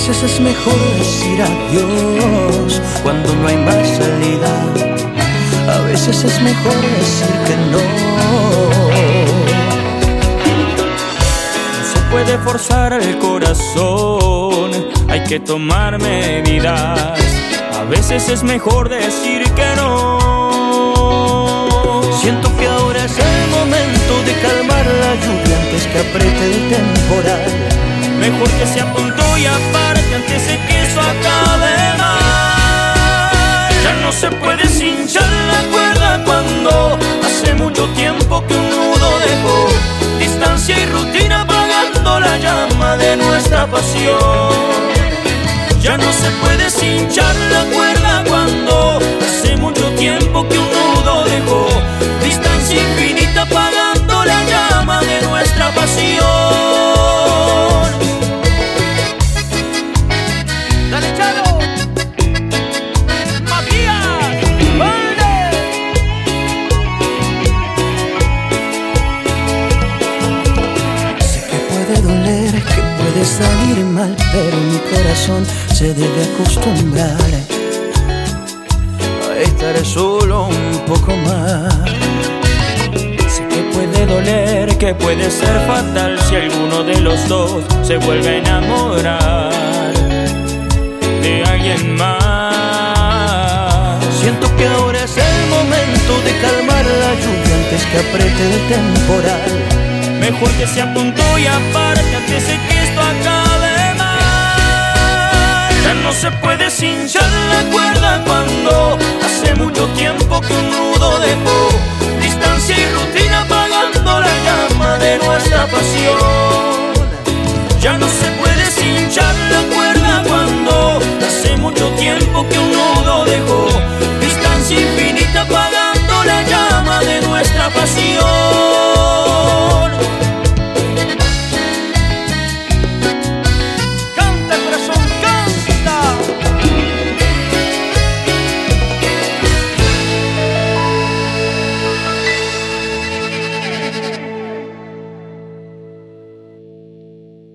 veces es mejor decir adiós cuando no hay más salida. A veces es mejor decir que no. No se puede forzar el corazón, hay que tomar medidas. A veces es mejor decir que no. Siento que ahora es el momento de calmar la lluvia antes que apriete el temporal. Mejor que sea punto y aparte antes de que eso acabe mal. Ya no se puede cinchar la cuerda cuando hace mucho tiempo que un nudo dejó distancia y rutina apagando la llama de nuestra pasión. Ya no se puede cinchar la cuerda cuando hace mucho tiempo que un nudo dejó distancia infinita apagando la llama de nuestra pasión. Dale, Chalo, Matías, ¡vale! Sé que puede doler, que puede salir mal, pero mi corazón se debe acostumbrar a estar solo un poco más. Sé que puede doler, que puede ser fatal si alguno de los dos se vuelve a enamorar de alguien más. Siento que ahora es el momento de calmar la lluvia antes que apriete el temporal. Mejor que sea punto y aparte antes de que esto acabe mal. Ya no se puede cinchar la cuerda cuando hace mucho tiempo que un nudo dejó